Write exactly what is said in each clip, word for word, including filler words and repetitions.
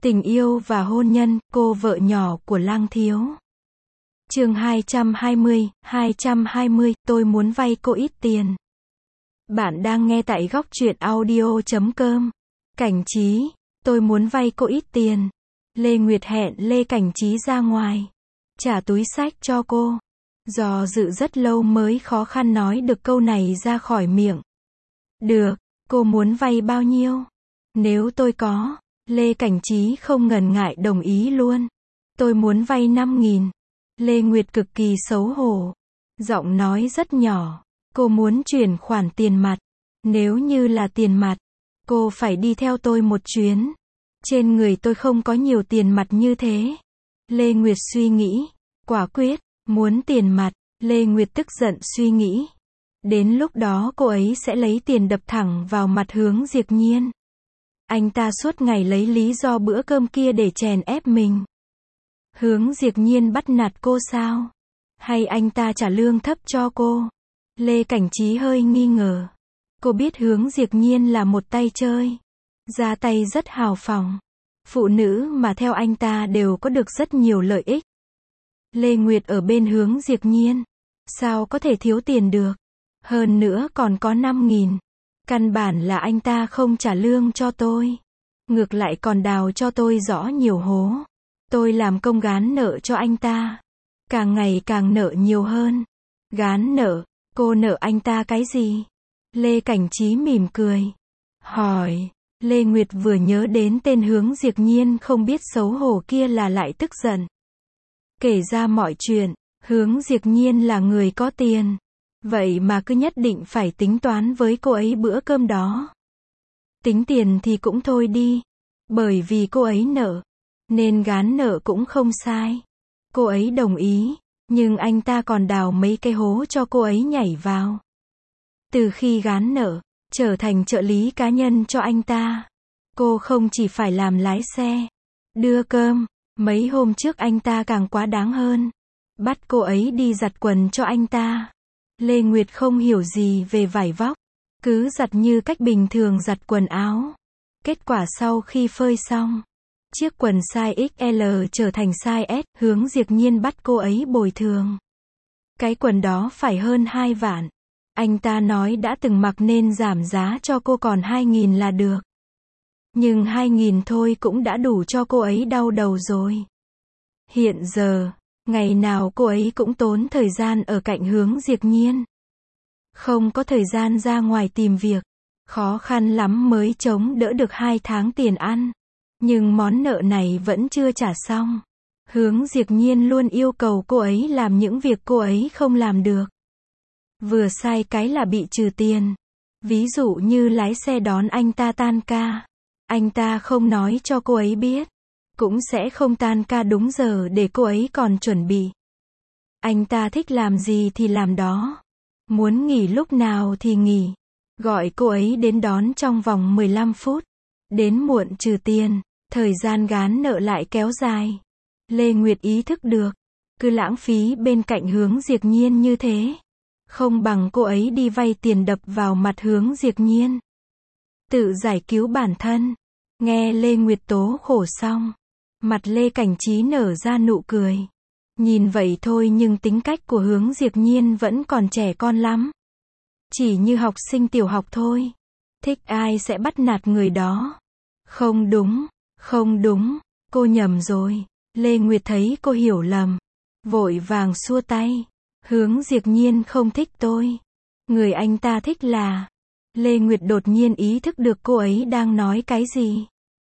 Tình yêu và hôn nhân, cô vợ nhỏ của Lang Thiếu. Chương hai trăm hai mươi, hai trăm hai mươi, tôi muốn vay cô ít tiền. Bạn đang nghe tại góc truyện audio chấm com. Cảnh Trí, tôi muốn vay cô ít tiền. Lê Nguyệt hẹn Lê Cảnh Trí ra ngoài, trả túi xách cho cô. Do dự rất lâu mới khó khăn nói được câu này ra khỏi miệng. Được, cô muốn vay bao nhiêu? Nếu tôi có, Lê Cảnh Trí không ngần ngại đồng ý luôn. Tôi muốn vay năm nghìn. Lê Nguyệt cực kỳ xấu hổ. Giọng nói rất nhỏ. Cô muốn chuyển khoản tiền mặt. Nếu như là tiền mặt, cô phải đi theo tôi một chuyến. Trên người tôi không có nhiều tiền mặt như thế. Lê Nguyệt suy nghĩ. Quả quyết, muốn tiền mặt. Lê Nguyệt tức giận suy nghĩ. Đến lúc đó cô ấy sẽ lấy tiền đập thẳng vào mặt Hướng Diệp Nhiên. Anh ta suốt ngày lấy lý do bữa cơm kia để chèn ép mình. Hướng Diệp Nhiên bắt nạt cô sao? Hay anh ta trả lương thấp cho cô? Lê Cảnh Trí hơi nghi ngờ. Cô biết Hướng Diệp Nhiên là một tay chơi. Ra tay rất hào phóng. Phụ nữ mà theo anh ta đều có được rất nhiều lợi ích. Lê Nguyệt ở bên Hướng Diệp Nhiên. Sao có thể thiếu tiền được? Hơn nữa còn có năm nghìn. Căn bản là anh ta không trả lương cho tôi. Ngược lại còn đào cho tôi rõ nhiều hố. Tôi làm công gán nợ cho anh ta. Càng ngày càng nợ nhiều hơn. Gán nợ, cô nợ anh ta cái gì? Lê Cảnh Trí mỉm cười. Hỏi, Lê Nguyệt vừa nhớ đến tên Hướng Diệp Nhiên không biết xấu hổ kia là lại tức giận. Kể ra mọi chuyện, Hướng Diệp Nhiên là người có tiền. Vậy mà cứ nhất định phải tính toán với cô ấy bữa cơm đó. Tính tiền thì cũng thôi đi. Bởi vì cô ấy nợ. Nên gán nợ cũng không sai. Cô ấy đồng ý. Nhưng anh ta còn đào mấy cái hố cho cô ấy nhảy vào. Từ khi gán nợ, trở thành trợ lý cá nhân cho anh ta. Cô không chỉ phải làm lái xe, đưa cơm. Mấy hôm trước anh ta càng quá đáng hơn. Bắt cô ấy đi giặt quần cho anh ta. Lê Nguyệt không hiểu gì về vải vóc. Cứ giặt như cách bình thường giặt quần áo. Kết quả sau khi phơi xong, chiếc quần size ích lờ trở thành size S. Hướng Diệp Nhiên bắt cô ấy bồi thường. Cái quần đó phải hơn hai vạn. Anh ta nói đã từng mặc nên giảm giá cho cô còn hai nghìn là được. Nhưng hai nghìn thôi cũng đã đủ cho cô ấy đau đầu rồi. Hiện giờ, ngày nào cô ấy cũng tốn thời gian ở cạnh Hướng Diệp Nhiên. Không có thời gian ra ngoài tìm việc. Khó khăn lắm mới chống đỡ được hai tháng tiền ăn. Nhưng món nợ này vẫn chưa trả xong. Hướng Diệp Nhiên luôn yêu cầu cô ấy làm những việc cô ấy không làm được. Vừa sai cái là bị trừ tiền. Ví dụ như lái xe đón anh ta tan ca. Anh ta không nói cho cô ấy biết. Cũng sẽ không tan ca đúng giờ để cô ấy còn chuẩn bị. Anh ta thích làm gì thì làm đó. Muốn nghỉ lúc nào thì nghỉ. Gọi cô ấy đến đón trong vòng mười lăm phút. Đến muộn trừ tiền. Thời gian gán nợ lại kéo dài. Lê Nguyệt ý thức được. Cứ lãng phí bên cạnh Hướng Diệp Nhiên như thế. Không bằng cô ấy đi vay tiền đập vào mặt Hướng Diệp Nhiên. Tự giải cứu bản thân. Nghe Lê Nguyệt tố khổ xong. Mặt Lê Cảnh Trí nở ra nụ cười. Nhìn vậy thôi nhưng tính cách của Hướng Diệp Nhiên vẫn còn trẻ con lắm. Chỉ như học sinh tiểu học thôi. Thích ai sẽ bắt nạt người đó. Không đúng, không đúng, cô nhầm rồi. Lê Nguyệt thấy cô hiểu lầm. Vội vàng xua tay. Hướng Diệp Nhiên không thích tôi. Người anh ta thích là... Lê Nguyệt đột nhiên ý thức được cô ấy đang nói cái gì.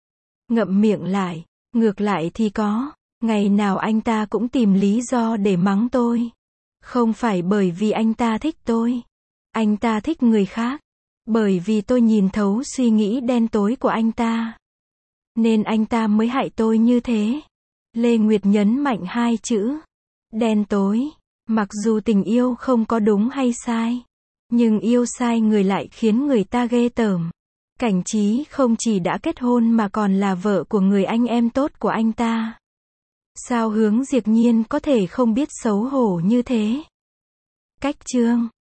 Ngậm miệng lại. Ngược lại thì có. Ngày nào anh ta cũng tìm lý do để mắng tôi. Không phải bởi vì anh ta thích tôi. Anh ta thích người khác. Bởi vì tôi nhìn thấu suy nghĩ đen tối của anh ta. Nên anh ta mới hại tôi như thế. Lê Nguyệt nhấn mạnh hai chữ. Đen tối. Mặc dù tình yêu không có đúng hay sai. Nhưng yêu sai người lại khiến người ta ghê tởm. Cảnh Trí không chỉ đã kết hôn mà còn là vợ của người anh em tốt của anh ta. Sao Hướng Diệp Nhiên có thể không biết xấu hổ như thế? Cách chương